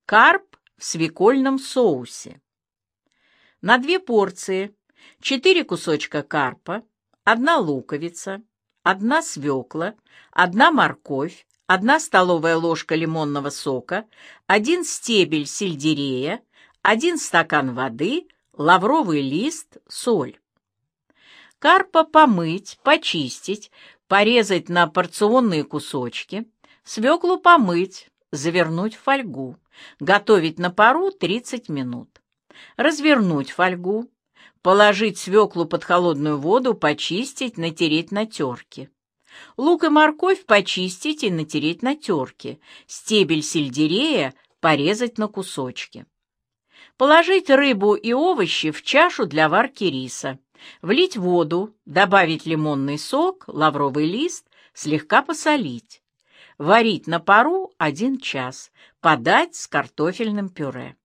Карп в свекольном соусе. На 2 порции 4 кусочка карпа, 1 луковица, 1 свекла, 1 морковь, 1 столовая ложка лимонного сока, 1 стебель сельдерея, 1 стакан воды, лавровый лист, соль. Карпа помыть, почистить, порезать на порционные кусочки, свеклу помыть, завернуть в фольгу, готовить на пару 30 минут. Развернуть фольгу, положить свеклу под холодную воду, почистить, натереть на терке. Лук и морковь почистить и натереть на терке, стебель сельдерея порезать на кусочки. Положить рыбу и овощи в чашу для варки риса, влить воду, добавить лимонный сок, лавровый лист, слегка посолить. Варить на пару 1 час, подать с картофельным пюре.